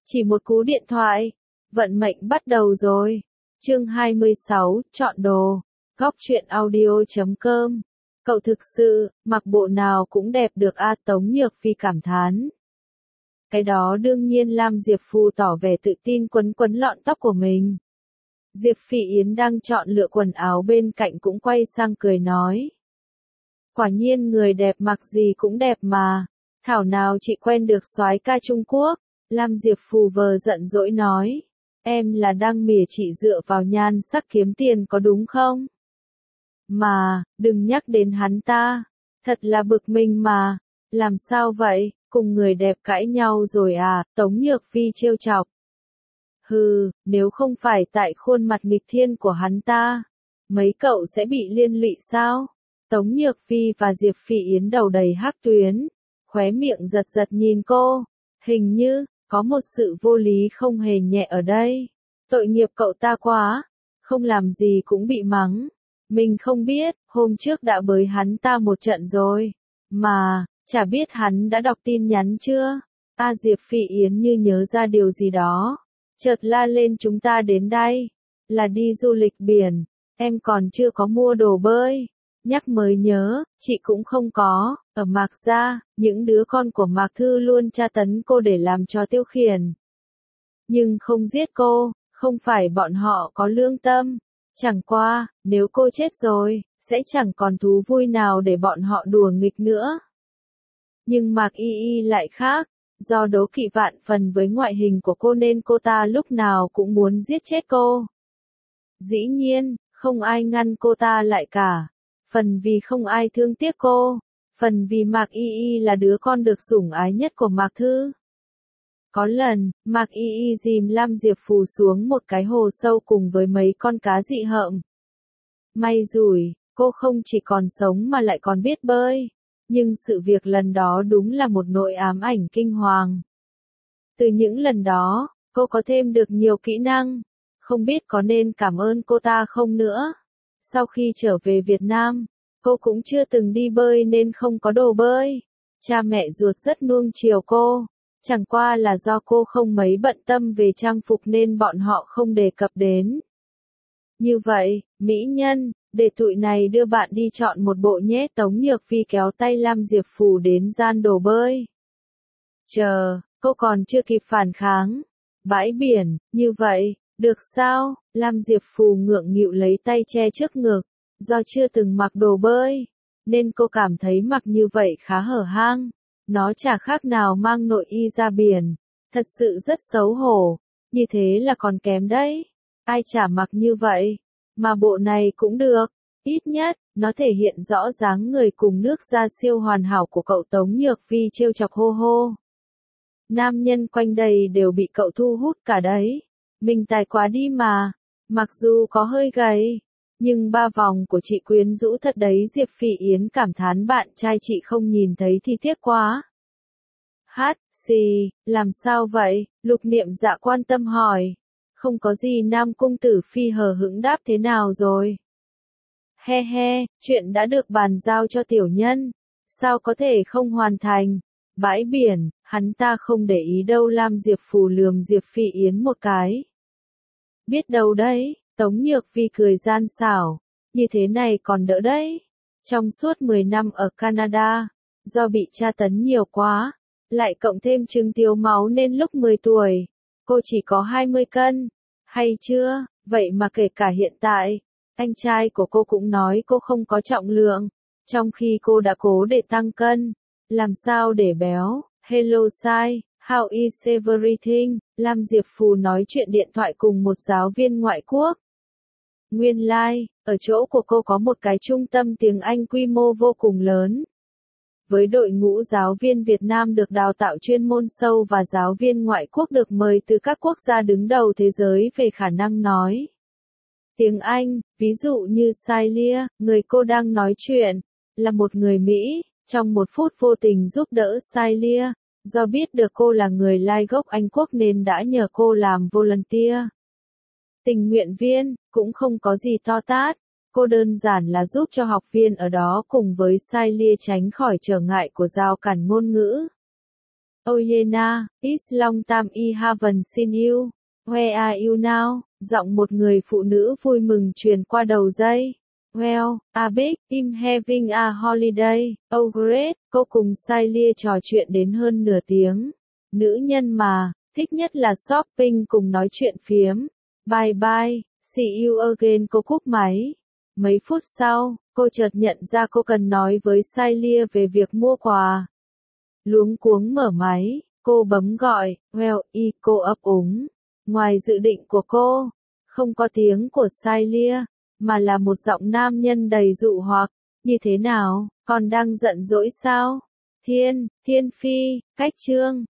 Chỉ một cú điện thoại, vận mệnh bắt đầu rồi. Chương 26, chọn đồ. Góc truyện audio.com. Cậu thực sự, mặc bộ nào cũng đẹp được a, Tống Nhược Phi cảm thán. Cái đó đương nhiên. Lam Diệp Phù tỏ vẻ tự tin quấn quấn lọn tóc của mình. Diệp Phỉ Yến đang chọn lựa quần áo bên cạnh cũng quay sang cười nói. Quả nhiên người đẹp mặc gì cũng đẹp mà. Thảo nào chị quen được soái ca Trung Quốc. Lam Diệp Phù vờ giận dỗi nói. Em là đang mỉa chị dựa vào nhan sắc kiếm tiền có đúng không? Mà, đừng nhắc đến hắn ta. Thật là bực mình mà. Làm sao vậy, cùng người đẹp cãi nhau rồi à? Tống Nhược Phi trêu chọc. Hừ, nếu không phải tại khuôn mặt nghịch thiên của hắn ta, mấy cậu sẽ bị liên lụy sao? Tống Nhược Phi và Diệp Phỉ Yến đầu đầy hắc tuyến, khóe miệng giật giật nhìn cô. Hình như, có một sự vô lý không hề nhẹ ở đây. Tội nghiệp cậu ta quá, không làm gì cũng bị mắng. Mình không biết, hôm trước đã bới hắn ta một trận rồi. Mà, chả biết hắn đã đọc tin nhắn chưa? Diệp Phỉ Yến như nhớ ra điều gì đó. Chợt la lên, chúng ta đến đây là đi du lịch biển, em còn chưa có mua đồ bơi. Nhắc mới nhớ, chị cũng không có. Ở Mạc Gia, những đứa con của Mạc Thư luôn tra tấn cô để làm trò tiêu khiển. Nhưng không giết cô, không phải bọn họ có lương tâm. Chẳng qua, nếu cô chết rồi, sẽ chẳng còn thú vui nào để bọn họ đùa nghịch nữa. Nhưng Mạc Y Y lại khác. Do đố kỵ vạn phần với ngoại hình của cô nên cô ta lúc nào cũng muốn giết chết cô. Dĩ nhiên, không ai ngăn cô ta lại cả. Phần vì không ai thương tiếc cô, phần vì Mạc Y Y là đứa con được sủng ái nhất của Mạc Thư. Có lần, Mạc Y Y dìm Lam Diệp Phù xuống một cái hồ sâu cùng với mấy con cá dị hợm. May rủi, cô không chỉ còn sống mà lại còn biết bơi. Nhưng sự việc lần đó đúng là một nỗi ám ảnh kinh hoàng. Từ những lần đó, cô có thêm được nhiều kỹ năng. Không biết có nên cảm ơn cô ta không nữa. Sau khi trở về Việt Nam, cô cũng chưa từng đi bơi nên không có đồ bơi. Cha mẹ ruột rất nuông chiều cô. Chẳng qua là do cô không mấy bận tâm về trang phục nên bọn họ không đề cập đến. Như vậy, mỹ nhân, để tụi này đưa bạn đi chọn một bộ nhé. Tống Nhược Phi kéo tay Lam Diệp Phù đến gian đồ bơi. Chờ, cô còn chưa kịp phản kháng. Bãi biển, như vậy, được sao? Lam Diệp Phù ngượng nghịu lấy tay che trước ngực. Do chưa từng mặc đồ bơi, nên cô cảm thấy mặc như vậy khá hở hang. Nó chả khác nào mang nội y ra biển. Thật sự rất xấu hổ. Như thế là còn kém đấy. Ai chả mặc như vậy. Mà bộ này cũng được. Ít nhất, nó thể hiện rõ dáng người cùng nước da siêu hoàn hảo của cậu. Tống Nhược Phi trêu chọc hô hô. Nam nhân quanh đây đều bị cậu thu hút cả đấy. Mình tài quá đi mà. Mặc dù có hơi gầy, nhưng ba vòng của chị quyến rũ thật đấy. Diệp Phỉ Yến cảm thán bạn trai chị không nhìn thấy thì tiếc quá. Xì, làm sao vậy? Lục Niệm Dạ quan tâm hỏi. Không có gì. Nam Cung Tử Phi hờ hững đáp. Thế nào rồi? He he, chuyện đã được bàn giao cho tiểu nhân. Sao có thể không hoàn thành? Bãi biển, hắn ta không để ý đâu. Lam Diệp Phù lườm Diệp Phỉ Yến một cái. Biết đâu đấy, Tống Nhược Phi cười gian xảo. Như thế này còn đỡ đấy. Trong suốt 10 năm ở Canada, do bị tra tấn nhiều quá, lại cộng thêm chứng thiếu máu nên lúc 10 tuổi, cô chỉ có 20 cân. Hay chưa? Vậy mà kể cả hiện tại, anh trai của cô cũng nói cô không có trọng lượng, trong khi cô đã cố để tăng cân. Làm sao để béo? Hello Sai, how is everything? Lam Diệp Phù nói chuyện điện thoại cùng một giáo viên ngoại quốc. Nguyên lai, ở chỗ của cô có một cái trung tâm tiếng Anh quy mô vô cùng lớn. Với đội ngũ giáo viên Việt Nam được đào tạo chuyên môn sâu và giáo viên ngoại quốc được mời từ các quốc gia đứng đầu thế giới về khả năng nói tiếng Anh. Ví dụ như Sailia, người cô đang nói chuyện, là một người Mỹ. Trong một phút vô tình giúp đỡ Sailia, do biết được cô là người Lai gốc Anh Quốc nên đã nhờ cô làm volunteer. Tình nguyện viên, cũng không có gì to tát. Cô đơn giản là giúp cho học viên ở đó cùng với Sailia tránh khỏi trở ngại của rào cản ngôn ngữ. Oyena, it's long time I haven't seen you. Where are you now? Giọng một người phụ nữ vui mừng truyền qua đầu dây. Well, a big, I'm having a holiday. Oh great, cô cùng Celia trò chuyện đến hơn nửa tiếng. Nữ nhân mà, thích nhất là shopping cùng nói chuyện phiếm. Bye bye, see you again, cô cúp máy. Mấy phút sau, cô chợt nhận ra cô cần nói với Celia về việc mua quà. Luống cuống mở máy, cô bấm gọi, well, cô ấp úng. Ngoài dự định của cô, không có tiếng của Celia, mà là một giọng nam nhân đầy dụ hoặc. Như thế nào, còn đang giận dỗi sao? Thiên Phi, cách chương.